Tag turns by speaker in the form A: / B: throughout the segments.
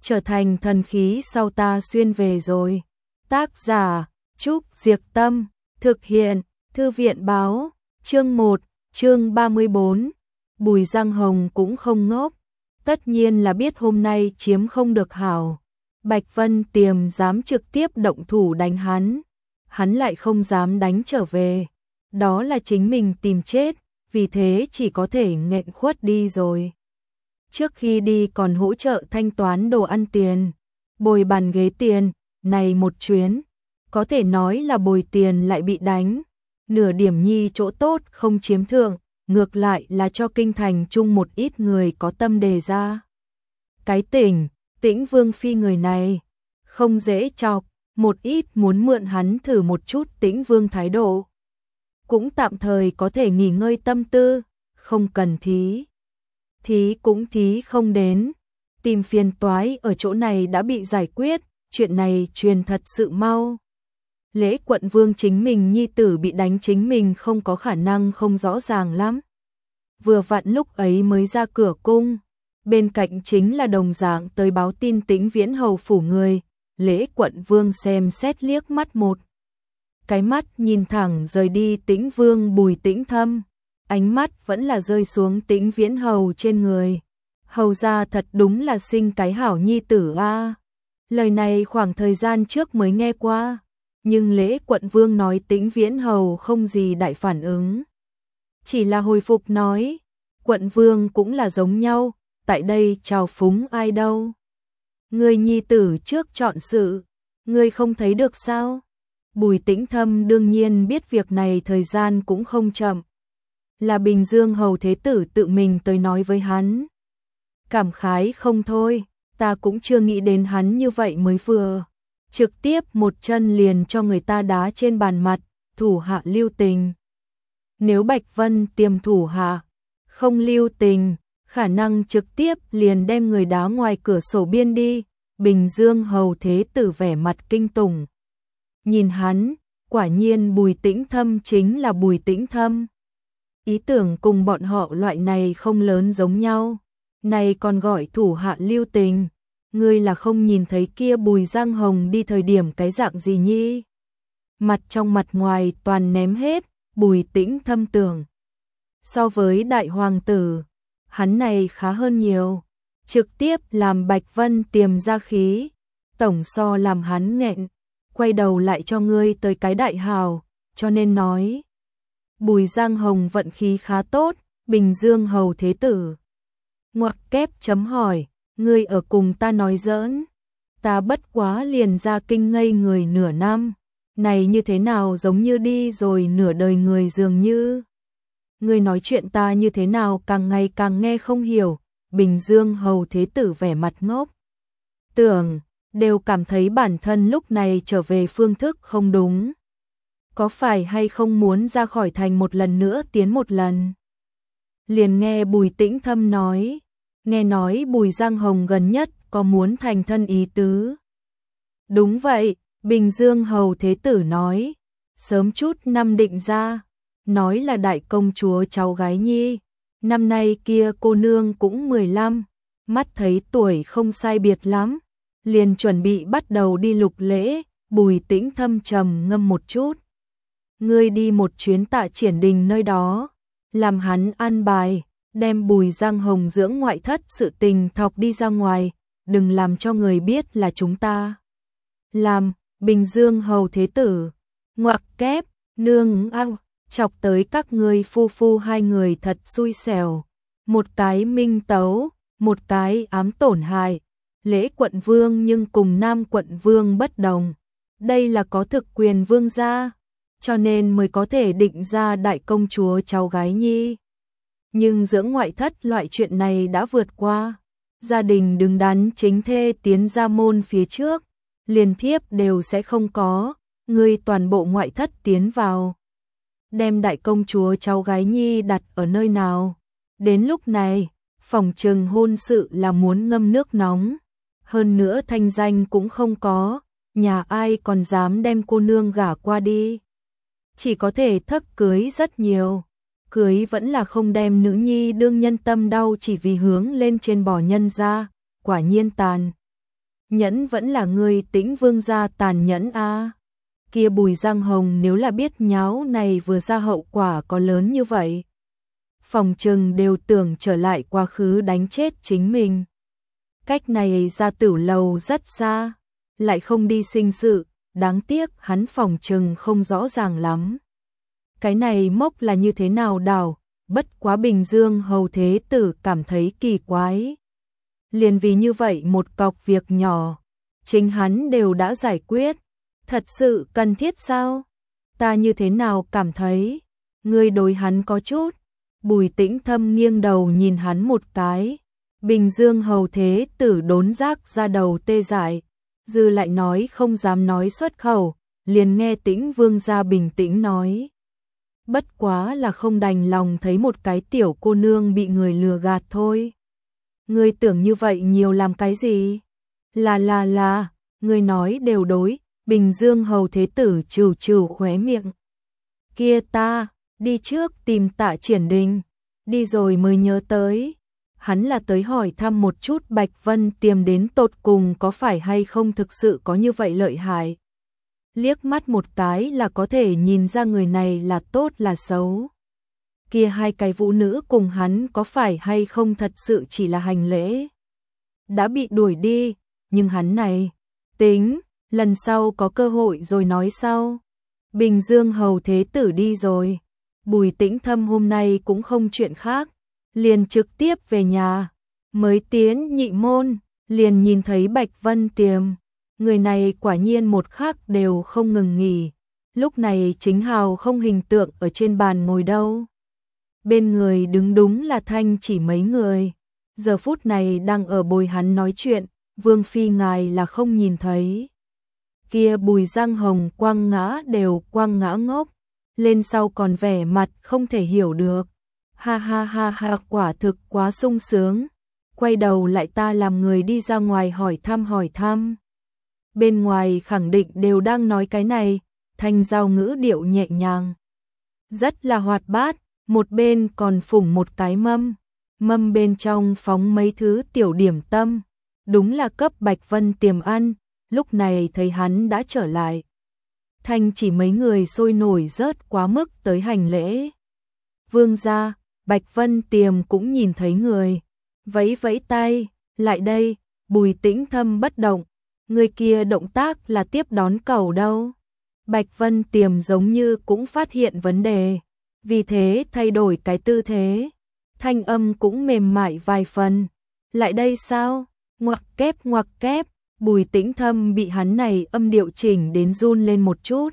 A: trở thành thần khí sau ta xuyên về rồi. Tác giả Trúc Diệc Tâm, thực hiện Thư viện Báo, chương 1, chương 34. Bùi Giang Hồng cũng không ngốc, tất nhiên là biết hôm nay chiếm không được hảo. Bạch Vân Tiềm dám trực tiếp động thủ đánh hắn lại không dám đánh trở về. Đó là chính mình tìm chết, vì thế chỉ có thể nghẹn khuất đi rồi. Trước khi đi còn hỗ trợ thanh toán đồ ăn tiền, bồi bàn ghế tiền, này một chuyến, có thể nói là bồi tiền lại bị đánh. Nửa điểm nhi chỗ tốt không chiếm thượng, ngược lại là cho kinh thành chung một ít người có tâm đề ra. Cái Tĩnh Vương Phi người này, không dễ chọc, một ít muốn mượn hắn thử một chút Tĩnh Vương thái độ. Cũng tạm thời có thể nghỉ ngơi tâm tư, không cần thí cũng thí không đến. Tìm phiền toái ở chỗ này đã bị giải quyết, chuyện này truyền thật sự mau. Lễ Quận Vương chính mình nhi tử bị đánh chính mình không có khả năng không rõ ràng lắm. Vừa vặn lúc ấy mới ra cửa cung, bên cạnh chính là đồng dạng tới báo tin Tĩnh Viễn hầu phủ người. Lễ Quận Vương xem xét liếc mắt một cái mắt nhìn thẳng rời đi Tĩnh Vương Bùi Tĩnh Thâm, ánh mắt vẫn là rơi xuống Tĩnh Viễn hầu trên người. Hầu ra thật đúng là sinh cái hảo nhi tử a. Lời này khoảng thời gian trước mới nghe qua, nhưng Lễ Quận Vương nói Tĩnh Viễn hầu không gì đại phản ứng, chỉ là hồi phục nói, Quận Vương cũng là giống nhau, tại đây chào phúng ai đâu. Người nhi tử trước chọn sự, người không thấy được sao? Bùi Tĩnh Thâm đương nhiên biết việc này thời gian cũng không chậm. Là Bình Dương hầu thế tử tự mình tới nói với hắn. Cảm khái không thôi, ta cũng chưa nghĩ đến hắn như vậy mới vừa. Trực tiếp một chân liền cho người ta đá trên bàn mặt, thủ hạ lưu tình. Nếu Bạch Vân Tiềm thủ hạ không lưu tình, khả năng trực tiếp liền đem người đá ngoài cửa sổ biên đi. Bình Dương hầu thế tử vẻ mặt kinh tủng. Nhìn hắn, quả nhiên Bùi Tĩnh Thâm chính là Bùi Tĩnh Thâm. Ý tưởng cùng bọn họ loại này không lớn giống nhau. Này còn gọi thủ hạ lưu tình. Ngươi là không nhìn thấy kia Bùi Giang Hồng đi thời điểm cái dạng gì nhi. Mặt trong mặt ngoài toàn ném hết, Bùi Tĩnh Thâm tưởng. So với đại hoàng tử, hắn này khá hơn nhiều. Trực tiếp làm Bạch Vân Tiềm ra khí, tổng so làm hắn nghẹn, quay đầu lại cho ngươi tới cái đại hào, cho nên nói. Bùi Giang Hồng vận khí khá tốt, Bình Dương hầu thế tử. Ngoặc kép chấm hỏi, ngươi ở cùng ta nói giỡn, ta bất quá liền ra kinh ngây người nửa năm, này như thế nào giống như đi rồi nửa đời người dường như. Ngươi nói chuyện ta như thế nào càng ngày càng nghe không hiểu. Bình Dương hầu thế tử vẻ mặt ngốc. Tưởng, đều cảm thấy bản thân lúc này trở về phương thức không đúng. Có phải hay không muốn ra khỏi thành một lần nữa tiến một lần? Liền nghe Bùi Tĩnh Thâm nói, nghe nói Bùi Giang Hồng gần nhất có muốn thành thân ý tứ. Đúng vậy, Bình Dương hầu thế tử nói, sớm chút năm định ra, nói là đại công chúa cháu gái nhi. Năm nay kia cô nương cũng 15, mắt thấy tuổi không sai biệt lắm, liền chuẩn bị bắt đầu đi lục lễ. Bùi Tĩnh Thâm trầm ngâm một chút. Ngươi đi một chuyến Tạ Triển Đình nơi đó, làm hắn an bài, đem Bùi Giang Hồng dưỡng ngoại thất sự tình thọc đi ra ngoài, đừng làm cho người biết là chúng ta làm. Bình Dương hầu thế tử, ngoặc kép, nương ao. Chọc tới các ngươi phu hai người thật xui xẻo, một cái minh tấu, một cái ám tổn hại. Lễ Quận Vương nhưng cùng Nam Quận Vương bất đồng, đây là có thực quyền vương gia, cho nên mới có thể định ra đại công chúa cháu gái nhi. Nhưng dưỡng ngoại thất loại chuyện này đã vượt qua, gia đình đứng đắn chính thê tiến ra môn phía trước, liền thiếp đều sẽ không có, ngươi toàn bộ ngoại thất tiến vào. Đem đại công chúa cháu gái nhi đặt ở nơi nào? Đến lúc này, phỏng chừng hôn sự là muốn ngâm nước nóng. Hơn nữa thanh danh cũng không có, nhà ai còn dám đem cô nương gả qua đi. Chỉ có thể thấp cưới rất nhiều. Cưới vẫn là không đem nữ nhi đương nhân tâm đau chỉ vì hướng lên trên bò nhân ra, quả nhiên tàn. nhẫn vẫn là người Tĩnh Vương gia tàn nhẫn a. Kia Bùi Giang Hồng nếu là biết nháo này vừa ra hậu quả có lớn như vậy, phòng trừng đều tưởng trở lại quá khứ đánh chết chính mình. Cách này ra Tử lầu rất xa, lại không đi sinh sự, đáng tiếc hắn phòng trừng không rõ ràng lắm. Cái này mốc là như thế nào đảo, bất quá Bình Dương Hầu Thế Tử cảm thấy kỳ quái. Liền vì như vậy một cọc việc nhỏ, chính hắn đều đã giải quyết, thật sự cần thiết sao? Ta như thế nào cảm thấy, ngươi đối hắn có chút. Bùi Tĩnh Thâm nghiêng đầu nhìn hắn một cái, Bình Dương Hầu Thế Tử đốn giác ra đầu tê dại, dư lại nói không dám nói xuất khẩu, liền nghe Tĩnh Vương gia bình tĩnh nói. Bất quá là không đành lòng thấy một cái tiểu cô nương bị người lừa gạt thôi. Ngươi tưởng như vậy nhiều làm cái gì? Là, ngươi nói đều đối, Bình Dương Hầu Thế Tử trừ trừ khóe miệng. Kia ta, đi trước tìm Tạ Triển Đình, đi rồi mới nhớ tới. Hắn là tới hỏi thăm một chút Bạch Vân Tiềm đến tột cùng có phải hay không thực sự có như vậy lợi hại. Liếc mắt một cái là có thể nhìn ra người này là tốt là xấu. Kia hai cái vũ nữ cùng hắn có phải hay không thật sự chỉ là hành lễ. Đã bị đuổi đi, nhưng hắn này, tính, lần sau có cơ hội rồi nói sau. Bình Dương Hầu Thế Tử đi rồi, Bùi Tĩnh Thâm hôm nay cũng không chuyện khác, liền trực tiếp về nhà, mới tiến nhị môn, liền nhìn thấy Bạch Vân Tiềm. Người này quả nhiên một khắc đều không ngừng nghỉ, lúc này chính hào không hình tượng ở trên bàn ngồi đâu. Bên người đứng đúng là Thanh Chỉ mấy người, giờ phút này đang ở bồi hắn nói chuyện, Vương Phi ngài là không nhìn thấy. Kia Bùi Giang Hồng quăng ngã ngốc, lên sau còn vẻ mặt không thể hiểu được. Ha, quả thực quá sung sướng. Quay đầu lại ta làm người đi ra ngoài hỏi thăm. Bên ngoài khẳng định đều đang nói cái này, Thanh Giao ngữ điệu nhẹ nhàng, rất là hoạt bát, một bên còn phủng một cái mâm bên trong phóng mấy thứ tiểu điểm tâm, đúng là cấp Bạch Vân Tiềm ăn. Lúc này thấy hắn đã trở lại, Thanh Chỉ mấy người sôi nổi rớt quá mức tới hành lễ. Vương gia, Bạch Vân Tiềm cũng nhìn thấy người, vẫy vẫy tay, lại đây. Bùi Tĩnh Thâm bất động, người kia động tác là tiếp đón cầu đâu. Bạch Vân Tiềm giống như cũng phát hiện vấn đề, vì thế thay đổi cái tư thế, thanh âm cũng mềm mại vài phần. Lại đây sao? Ngoặc kép. Bùi Tĩnh Thâm bị hắn này âm điệu chỉnh đến run lên một chút.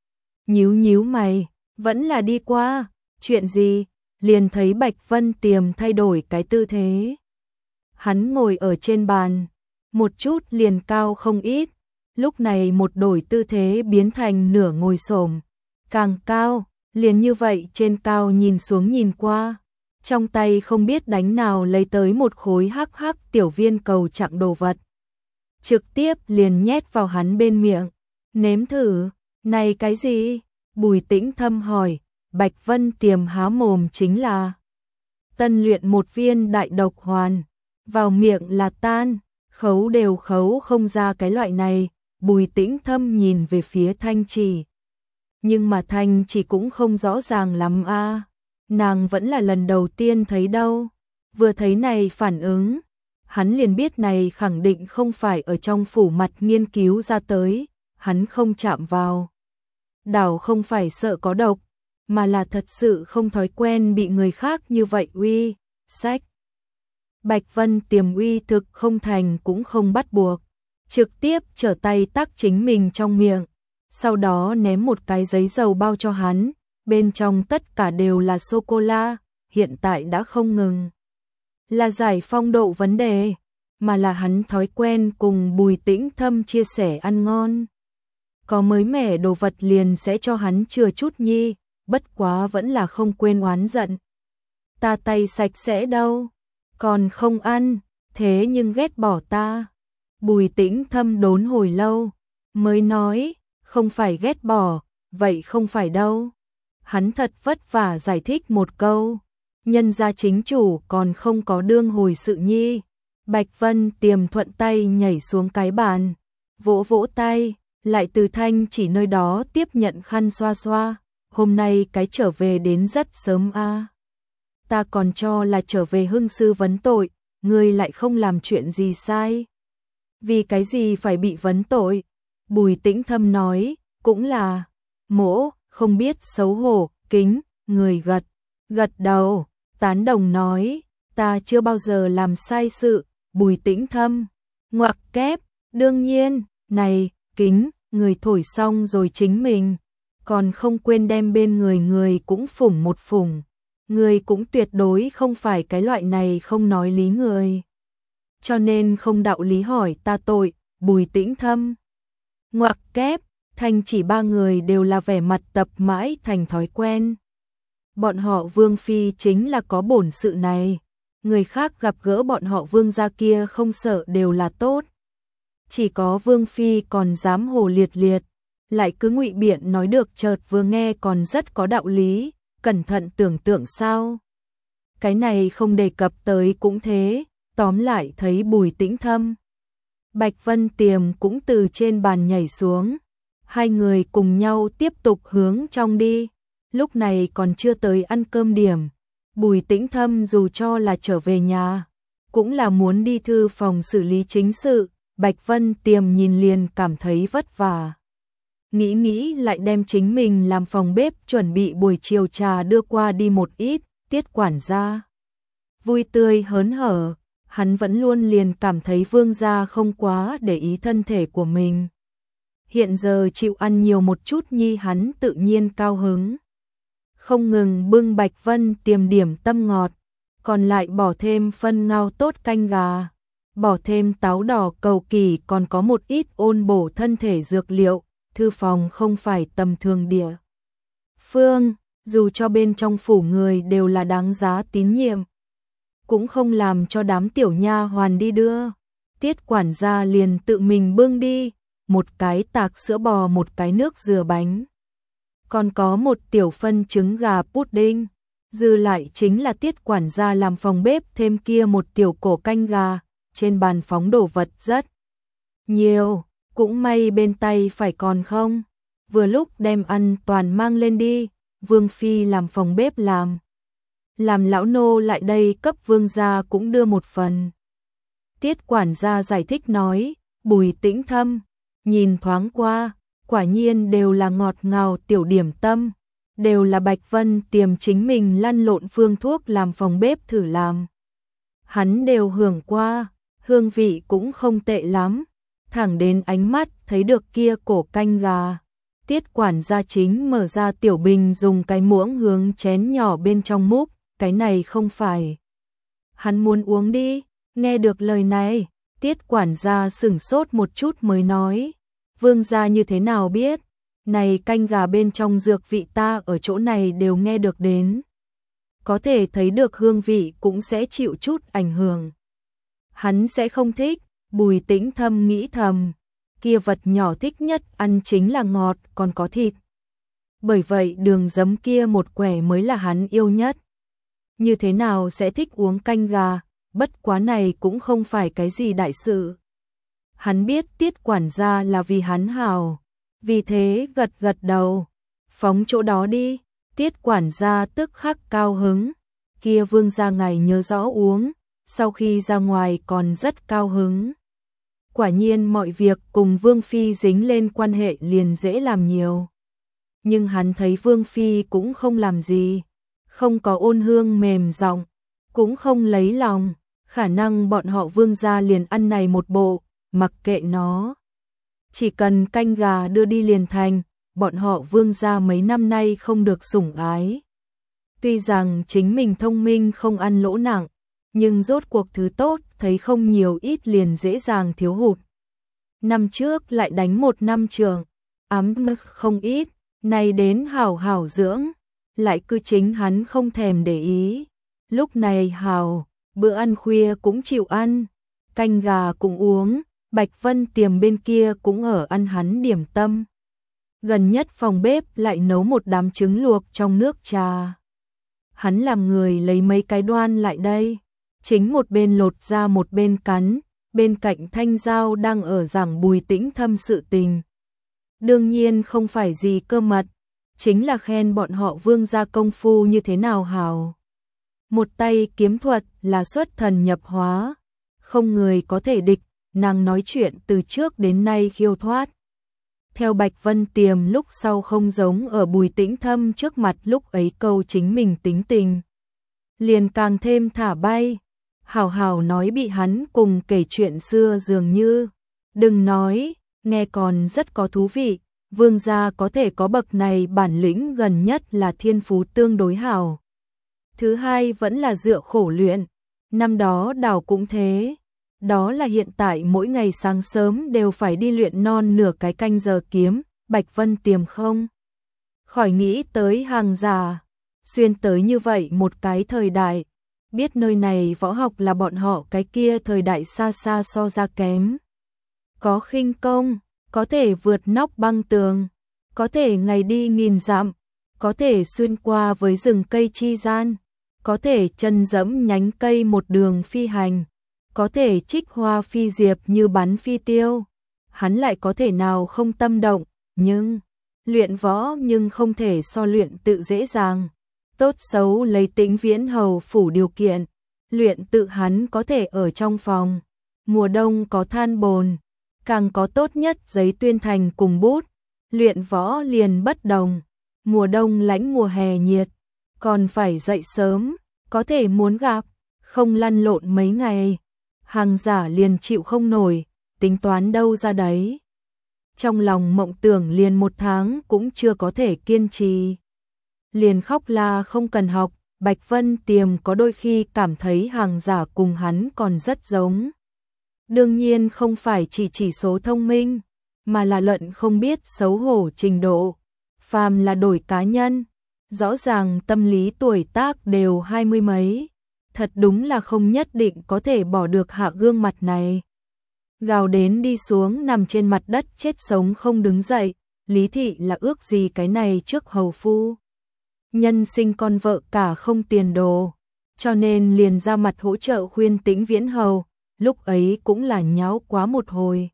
A: Nhíu mày, vẫn là đi qua, chuyện gì? Liền thấy Bạch Vân Tiềm thay đổi cái tư thế. Hắn ngồi ở trên bàn, một chút liền cao không ít, lúc này một đổi tư thế biến thành nửa ngồi xổm, càng cao, liền như vậy trên cao nhìn xuống nhìn qua, trong tay không biết đánh nào lấy tới một khối hắc tiểu viên cầu trạng đồ vật. Trực tiếp liền nhét vào hắn bên miệng, nếm thử, này cái gì? Bùi Tĩnh Thâm hỏi. Bạch Vân Tiềm há mồm chính là tân luyện một viên đại độc hoàn, vào miệng là tan, khấu đều khấu không ra cái loại này. Bùi Tĩnh Thâm nhìn về phía Thanh Chỉ, nhưng mà Thanh Chỉ cũng không rõ ràng lắm a, nàng vẫn là lần đầu tiên thấy đâu. Vừa thấy này phản ứng, hắn liền biết này khẳng định không phải ở trong phủ mặt nghiên cứu ra tới, hắn không chạm vào. Đảo không phải sợ có độc, mà là thật sự không thói quen bị người khác như vậy uy, sách. Bạch Vân Tiềm uy thực không thành cũng không bắt buộc, trực tiếp trở tay tắc chính mình trong miệng, sau đó ném một cái giấy dầu bao cho hắn, bên trong tất cả đều là sô-cô-la, hiện tại đã không ngừng là giải phong độ vấn đề, mà là hắn thói quen cùng Bùi Tĩnh Thâm chia sẻ ăn ngon. Có mới mẻ đồ vật liền sẽ cho hắn chừa chút nhi, bất quá vẫn là không quên oán giận. Ta tay sạch sẽ đâu, còn không ăn, thế nhưng ghét bỏ ta. Bùi Tĩnh Thâm đốn hồi lâu, mới nói, không phải ghét bỏ, vậy không phải đâu. Hắn thật vất vả giải thích một câu, nhân gia chính chủ còn không có đương hồi sự nhi, Bạch Vân Tiềm thuận tay nhảy xuống cái bàn, vỗ vỗ tay, lại từ Thanh chỉ nơi đó tiếp nhận khăn xoa xoa. Hôm nay cái trở về đến rất sớm a. Ta còn cho là trở về hưng sư vấn tội, ngươi lại không làm chuyện gì sai. Vì cái gì phải bị vấn tội? Bùi Tĩnh Thâm nói, cũng là, mỗ, không biết xấu hổ, kính, người gật đầu, tán đồng nói, ta chưa bao giờ làm sai sự. Bùi Tĩnh Thâm, ngoặc kép, đương nhiên, này, kính, người thổi xong rồi chính mình, còn không quên đem bên người cũng phủng một phủng. Người cũng tuyệt đối không phải cái loại này không nói lý người. Cho nên không đạo lý hỏi ta tội. Bùi Tĩnh Thâm, ngoặc kép, Thanh chỉ ba người đều là vẻ mặt tập mãi thành thói quen. Bọn họ Vương Phi chính là có bổn sự này. Người khác gặp gỡ bọn họ Vương gia kia không sợ đều là tốt. Chỉ có Vương Phi còn dám hồ liệt liệt, lại cứ ngụy biện nói được chợt vừa nghe còn rất có đạo lý, cẩn thận tưởng tượng sao. Cái này không đề cập tới cũng thế, tóm lại thấy Bùi Tĩnh Thâm. Bạch Vân Tiềm cũng từ trên bàn nhảy xuống, hai người cùng nhau tiếp tục hướng trong đi, lúc này còn chưa tới ăn cơm điểm. Bùi Tĩnh Thâm dù cho là trở về nhà, cũng là muốn đi thư phòng xử lý chính sự. Bạch Vân Tiềm nhìn liền cảm thấy vất vả. Nghĩ lại đem chính mình làm phòng bếp chuẩn bị buổi chiều trà đưa qua đi một ít. Tiết quản gia vui tươi hớn hở, hắn vẫn luôn liền cảm thấy Vương gia không quá để ý thân thể của mình. Hiện giờ chịu ăn nhiều một chút nhi hắn tự nhiên cao hứng. Không ngừng bưng Bạch Vân Tiềm điểm tâm ngọt, còn lại bỏ thêm phân ngao tốt canh gà, bỏ thêm táo đỏ cầu kỳ, còn có một ít ôn bổ thân thể dược liệu. Thư phòng không phải tầm thường địa phương, dù cho bên trong phủ người đều là đáng giá tín nhiệm, cũng không làm cho đám tiểu nha hoàn đi đưa. Tiết quản gia liền tự mình bưng đi, một cái tạc sữa bò, một cái nước dừa bánh, còn có một tiểu phân trứng gà pudding. Dư lại chính là Tiết quản gia làm phòng bếp thêm kia một tiểu cổ canh gà. Trên bàn phóng đồ vật rất nhiều, cũng may bên tay phải còn không. Vừa lúc đem ăn toàn mang lên đi. Vương Phi làm phòng bếp làm lão nô lại đây cấp Vương gia cũng đưa một phần. Tiết quản gia giải thích nói. Bùi Tĩnh Thâm nhìn thoáng qua, quả nhiên đều là ngọt ngào tiểu điểm tâm, đều là Bạch Vân Tiềm chính mình lăn lộn phương thuốc làm phòng bếp thử làm. Hắn đều hưởng qua, hương vị cũng không tệ lắm, thẳng đến ánh mắt thấy được kia cổ canh gà. Tiết quản gia chính mở ra tiểu bình dùng cái muỗng hướng chén nhỏ bên trong múc, cái này không phải hắn muốn uống đi. Nghe được lời này, Tiết quản gia sửng sốt một chút mới nói, Vương gia như thế nào biết? Này canh gà bên trong dược vị ta ở chỗ này đều nghe được đến. Có thể thấy được hương vị cũng sẽ chịu chút ảnh hưởng. Hắn sẽ không thích. Bùi Tĩnh Thâm nghĩ thầm, kia vật nhỏ thích nhất ăn chính là ngọt, còn có thịt. Bởi vậy đường giấm kia một quẻ mới là hắn yêu nhất. Như thế nào sẽ thích uống canh gà, bất quá này cũng không phải cái gì đại sự. Hắn biết Tiết quản gia là vì hắn hảo, vì thế gật đầu, phóng chỗ đó đi. Tiết quản gia tức khắc cao hứng, kia Vương gia ngài nhớ rõ uống, sau khi ra ngoài còn rất cao hứng. Quả nhiên mọi việc cùng Vương Phi dính lên quan hệ liền dễ làm nhiều. Nhưng hắn thấy Vương Phi cũng không làm gì, không có ôn hương mềm giọng, cũng không lấy lòng, khả năng bọn họ Vương gia liền ăn này một bộ, mặc kệ nó. Chỉ cần canh gà đưa đi liền thành, bọn họ Vương gia mấy năm nay không được sủng ái. Tuy rằng chính mình thông minh không ăn lỗ nặng, nhưng rốt cuộc thứ tốt thấy không nhiều ít liền dễ dàng thiếu hụt. Năm trước lại đánh một năm trường, ám nức không ít, nay đến hảo dưỡng, lại cứ chính hắn không thèm để ý. Lúc này hảo, bữa ăn khuya cũng chịu ăn, canh gà cũng uống, Bạch Vân Tiềm bên kia cũng ở ăn hắn điểm tâm. Gần nhất phòng bếp lại nấu một đám trứng luộc trong nước trà. Hắn làm người lấy mấy cái đoan lại đây, chính một bên lột ra một bên cắn, bên cạnh Thanh Giao đang ở giảng Bùi Tĩnh Thâm sự tình. Đương nhiên không phải gì cơ mật, chính là khen bọn họ Vương gia công phu như thế nào hảo. Một tay kiếm thuật là xuất thần nhập hóa, không người có thể địch, nàng nói chuyện từ trước đến nay khiêu thoát. Theo Bạch Vân Tiềm lúc sau không giống ở Bùi Tĩnh Thâm trước mặt lúc ấy câu chính mình tính tình. Liền càng thêm thả bay, hảo hảo nói bị hắn cùng kể chuyện xưa dường như. Đừng nói, nghe còn rất có thú vị, Vương gia có thể có bậc này bản lĩnh gần nhất là thiên phú tương đối hảo. Thứ hai vẫn là dựa khổ luyện, năm đó đảo cũng thế. Đó là hiện tại mỗi ngày sáng sớm đều phải đi luyện non nửa cái canh giờ kiếm, Bạch Vân Tiềm không khỏi nghĩ tới Hàng Giả, xuyên tới như vậy một cái thời đại, biết nơi này võ học là bọn họ cái kia thời đại xa xa so ra kém. Có khinh công, có thể vượt nóc băng tường, có thể ngày đi nghìn dặm, có thể xuyên qua với rừng cây chi gian, có thể chân dẫm nhánh cây một đường phi hành, có thể trích hoa phi diệp như bắn phi tiêu. Hắn lại có thể nào không tâm động, nhưng luyện võ nhưng không thể so luyện tự dễ dàng. Tốt xấu lấy Tĩnh Viễn Hầu phủ điều kiện, luyện tự hắn có thể ở trong phòng. Mùa đông có than bồn, càng có tốt nhất giấy tuyên thành cùng bút. Luyện võ liền bất đồng, mùa đông lạnh mùa hè nhiệt, còn phải dậy sớm, có thể muốn gặp, không lăn lộn mấy ngày. Hàng Giả liền chịu không nổi, tính toán đâu ra đấy. Trong lòng mộng tưởng liền một tháng cũng chưa có thể kiên trì. Liền khóc la không cần học, Bạch Vân Tiềm có đôi khi cảm thấy Hàng Giả cùng hắn còn rất giống. Đương nhiên không phải chỉ số thông minh, mà là luận không biết xấu hổ trình độ. Phàm là đổi cá nhân, rõ ràng tâm lý tuổi tác đều 20 mấy. Thật đúng là không nhất định có thể bỏ được hạ gương mặt này. Gào đến đi xuống nằm trên mặt đất chết sống không đứng dậy, Lý thị là ước gì cái này trước hầu phu. Nhân sinh con vợ cả không tiền đồ, cho nên liền ra mặt hỗ trợ khuyên Tĩnh Viễn Hầu, lúc ấy cũng là nháo quá một hồi.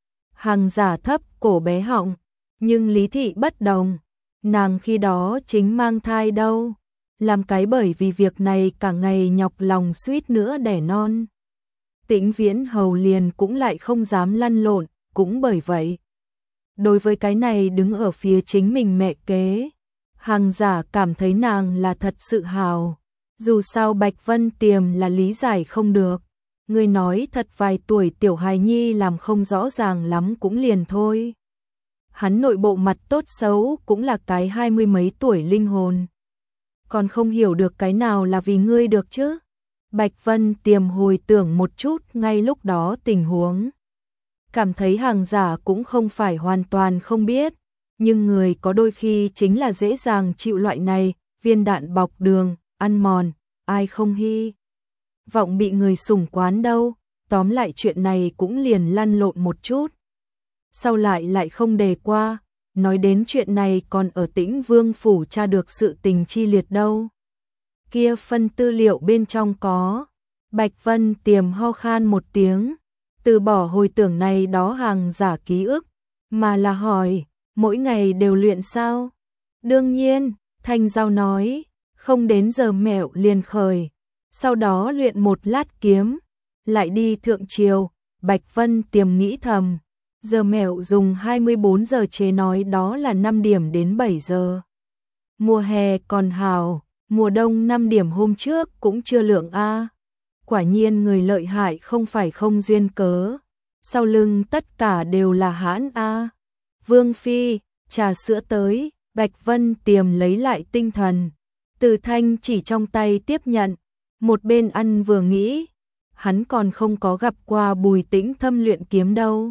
A: Hàng Giả thấp cổ bé họng, nhưng Lý thị bất đồng, nàng khi đó chính mang thai đâu. Làm cái bởi vì việc này cả ngày nhọc lòng suýt nữa đẻ non. Tĩnh Viễn Hầu liền cũng lại không dám lăn lộn, cũng bởi vậy. Đối với cái này đứng ở phía chính mình mẹ kế, Hàng Giả cảm thấy nàng là thật sự hào. Dù sao Bạch Vân Tiềm là lý giải không được. Người nói thật vài tuổi tiểu hài nhi làm không rõ ràng lắm cũng liền thôi. Hắn nội bộ mặt tốt xấu cũng là cái 20 mấy tuổi linh hồn. Còn không hiểu được cái nào là vì ngươi được chứ. Bạch Vân Tiềm hồi tưởng một chút ngay lúc đó tình huống. Cảm thấy Hàng Giả cũng không phải hoàn toàn không biết, nhưng người có đôi khi chính là dễ dàng chịu loại này, viên đạn bọc đường, ăn mòn, ai không hy vọng bị người sủng quán đâu. Tóm lại chuyện này cũng liền lăn lộn một chút. Sau lại không đề qua. Nói đến chuyện này còn ở Tĩnh Vương phủ tra được sự tình chi liệt đâu. Kia phân tư liệu bên trong có. Bạch Vân Tiềm ho khan một tiếng, từ bỏ hồi tưởng này đó Hàng Giả ký ức, mà là hỏi, mỗi ngày đều luyện sao? Đương nhiên, Thanh Giao nói, không đến giờ mẹo liền khởi, sau đó luyện một lát kiếm, lại đi thượng triều. Bạch Vân Tiềm nghĩ thầm. Giờ mẹo dùng 24 giờ chế nói đó là 5 điểm đến 7 giờ. Mùa hè còn hào, mùa đông 5 điểm hôm trước cũng chưa lượng A. Quả nhiên người lợi hại không phải không duyên cớ. Sau lưng tất cả đều là hãn A. Vương Phi, trà sữa tới, Bạch Vân Tiềm lấy lại tinh thần. Từ Thanh chỉ trong tay tiếp nhận, một bên ăn vừa nghĩ. Hắn còn không có gặp qua Bùi Tĩnh Thâm luyện kiếm đâu.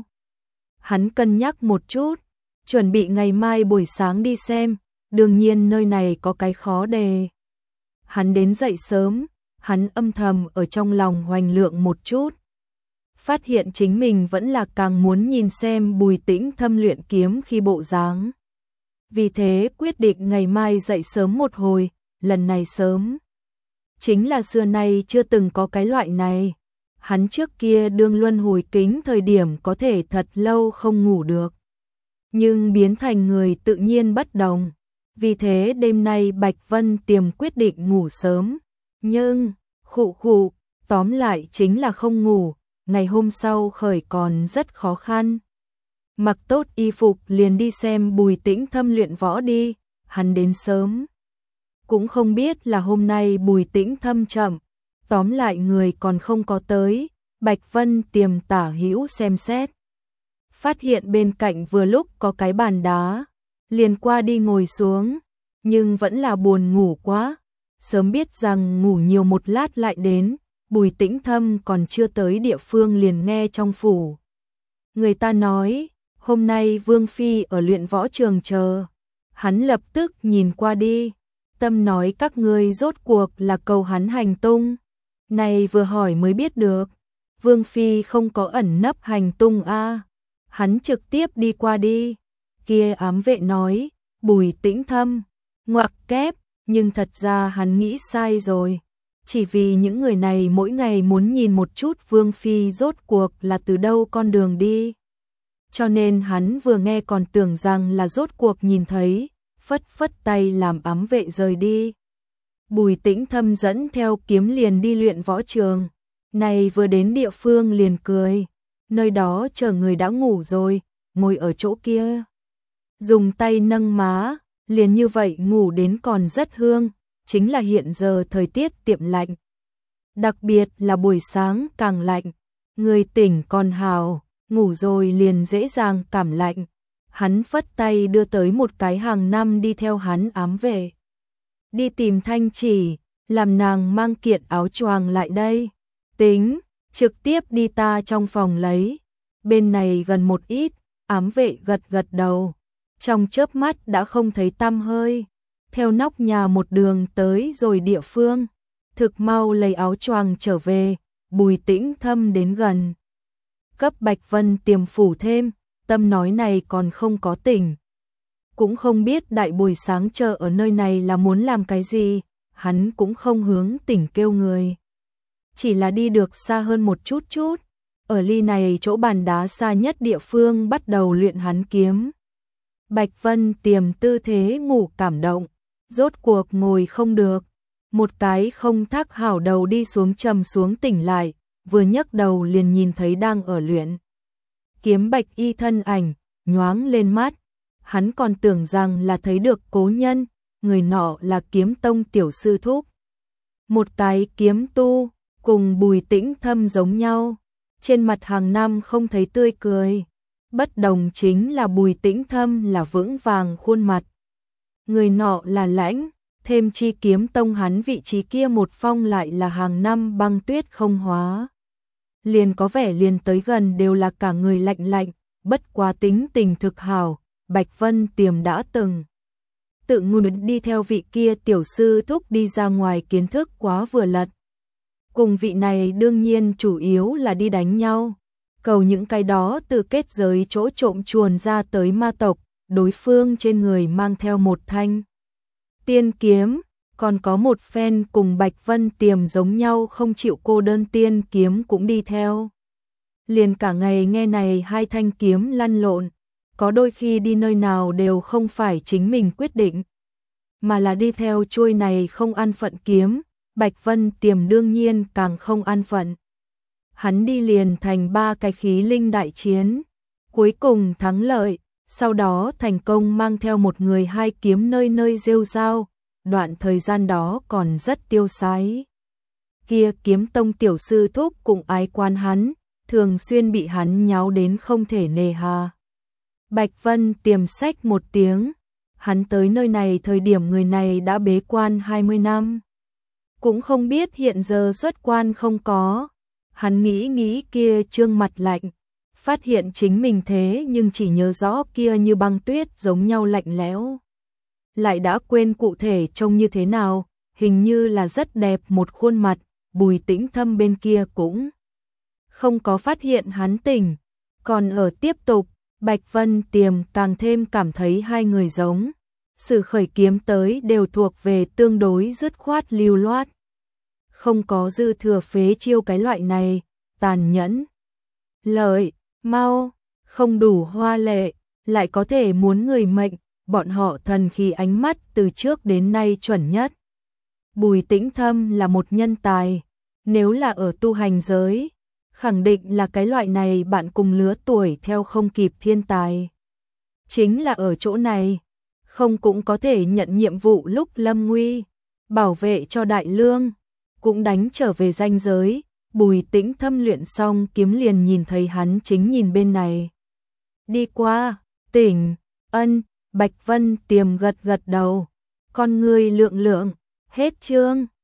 A: Hắn cân nhắc một chút, chuẩn bị ngày mai buổi sáng đi xem, đương nhiên nơi này có cái khó đề. Hắn đến dậy sớm, hắn âm thầm ở trong lòng hoành lượng một chút. Phát hiện chính mình vẫn là càng muốn nhìn xem Bùi Tĩnh Thâm luyện kiếm khi bộ dáng. Vì thế quyết định ngày mai dậy sớm một hồi, lần này sớm. chính là xưa nay chưa từng có cái loại này. Hắn trước kia đương luân hồi kính thời điểm có thể thật lâu không ngủ được. Nhưng biến thành người tự nhiên bất đồng. Vì thế đêm nay Bạch Vân Tiềm quyết định ngủ sớm. Nhưng, khụ, tóm lại chính là không ngủ, ngày hôm sau khởi còn rất khó khăn. Mặc tốt y phục liền đi xem Bùi Tĩnh Thâm luyện võ đi, hắn đến sớm. Cũng không biết là hôm nay Bùi Tĩnh Thâm chậm, tóm lại người còn không có tới, Bạch Vân Tiềm tả hữu xem xét. Phát hiện bên cạnh vừa lúc có cái bàn đá, liền qua đi ngồi xuống, nhưng vẫn là buồn ngủ quá, sớm biết rằng ngủ nhiều một lát lại đến, Bùi Tĩnh Thâm còn chưa tới địa phương liền nghe trong phủ. Người ta nói, hôm nay Vương Phi ở luyện võ trường chờ, hắn lập tức nhìn qua đi, tâm nói các ngươi rốt cuộc là cầu hắn hành tung, này vừa hỏi mới biết được, Vương Phi không có ẩn nấp hành tung a. Hắn trực tiếp đi qua đi, kia ám vệ nói, Bùi Tĩnh Thâm, ngoặc kép, nhưng thật ra hắn nghĩ sai rồi. Chỉ vì những người này mỗi ngày muốn nhìn một chút Vương Phi rốt cuộc là từ đâu con đường đi. Cho nên hắn vừa nghe còn tưởng rằng là rốt cuộc nhìn thấy, phất tay làm ám vệ rời đi. Bùi Tĩnh Thâm dẫn theo kiếm liền đi luyện võ trường, này vừa đến địa phương liền cười, nơi đó chờ người đã ngủ rồi, ngồi ở chỗ kia. Dùng tay nâng má, liền như vậy ngủ đến còn rất hương, chính là hiện giờ thời tiết tiệm lạnh. Đặc biệt là buổi sáng càng lạnh, người tỉnh còn hào, ngủ rồi liền dễ dàng cảm lạnh. Hắn phất tay đưa tới một cái hàng năm đi theo hắn ám vệ. Đi tìm Thanh Chỉ, làm nàng mang kiện áo choàng lại đây. Tính, trực tiếp đi ta trong phòng lấy. Bên này gần một ít, ám vệ gật đầu. Trong chớp mắt đã không thấy tăm hơi. Theo nóc nhà một đường tới rồi địa phương. Thực mau lấy áo choàng trở về, Bùi Tĩnh Thâm đến gần. Cấp Bạch Vân Tiềm phủ thêm, tâm nói này còn không có tỉnh. Cũng không biết đại buổi sáng chờ ở nơi này là muốn làm cái gì, hắn cũng không hướng tỉnh kêu người. Chỉ là đi được xa hơn một chút, ở ly này chỗ bàn đá xa nhất địa phương bắt đầu luyện hắn kiếm. Bạch Vân Tiềm tư thế ngủ cảm động, rốt cuộc ngồi không được, một cái không thác hảo đầu đi xuống trầm xuống tỉnh lại, vừa nhấc đầu liền nhìn thấy đang ở luyện kiếm Bạch Y thân ảnh, nhoáng lên mắt, hắn còn tưởng rằng là thấy được cố nhân, người nọ là Kiếm Tông tiểu sư thúc. Một cái kiếm tu, cùng Bùi Tĩnh Thâm giống nhau, trên mặt hàng năm không thấy tươi cười, bất đồng chính là Bùi Tĩnh Thâm là vững vàng khuôn mặt. Người nọ là lãnh, thêm chi Kiếm Tông hắn vị trí kia một phong lại là hàng năm băng tuyết không hóa. Liền có vẻ liền tới gần đều là cả người lạnh, bất quá tính tình thực hảo, Bạch Vân Tiềm đã từng tự nguyện đi theo vị kia tiểu sư thúc đi ra ngoài kiến thức quá vừa lật. Cùng vị này đương nhiên chủ yếu là đi đánh nhau, cầu những cái đó từ kết giới chỗ trộm chuồn ra tới ma tộc, đối phương trên người mang theo một thanh tiên kiếm, còn có một phen cùng Bạch Vân Tiềm giống nhau không chịu cô đơn tiên kiếm cũng đi theo. Liền cả ngày nghe này hai thanh kiếm lăn lộn, có đôi khi đi nơi nào đều không phải chính mình quyết định, mà là đi theo chuôi này không an phận kiếm, Bạch Vân Tiềm đương nhiên càng không an phận. Hắn đi liền thành 3 cái khí linh đại chiến, cuối cùng thắng lợi, sau đó thành công mang theo một người hai kiếm nơi nơi rêu rao, đoạn thời gian đó còn rất tiêu sái. Kia Kiếm Tông tiểu sư thúc cùng ái quan hắn, thường xuyên bị hắn nháo đến không thể nề hà. Bạch Vân Tiềm xách một tiếng, hắn tới nơi này thời điểm người này đã bế quan 20 năm. Cũng không biết hiện giờ xuất quan không có. Hắn nghĩ kia trương mặt lạnh, phát hiện chính mình thế nhưng chỉ nhớ rõ kia như băng tuyết giống nhau lạnh lẽo. Lại đã quên cụ thể trông như thế nào, hình như là rất đẹp một khuôn mặt, Bùi Tĩnh Thâm bên kia cũng không có phát hiện hắn tỉnh. Còn ở tiếp tục, Bạch Vân Tiềm càng thêm cảm thấy hai người giống. Sự khởi kiếm tới đều thuộc về tương đối dứt khoát lưu loát. không có dư thừa phế chiêu cái loại này, tàn nhẫn. Lợi, mau, không đủ hoa lệ, lại có thể muốn người mệnh, bọn họ thần khí ánh mắt từ trước đến nay chuẩn nhất. Bùi Tĩnh Thâm là một nhân tài, nếu là ở tu hành giới, khẳng định là cái loại này bạn cùng lứa tuổi theo không kịp thiên tài. Chính là ở chỗ này, không cũng có thể nhận nhiệm vụ lúc lâm nguy, bảo vệ cho đại lương, cũng đánh trở về ranh giới. Bùi Tĩnh Thâm luyện xong kiếm liền nhìn thấy hắn chính nhìn bên này. Đi qua, Tỉnh, Ân, Bạch Vân Tiềm gật gật đầu, con người lượng lượng, hết chương.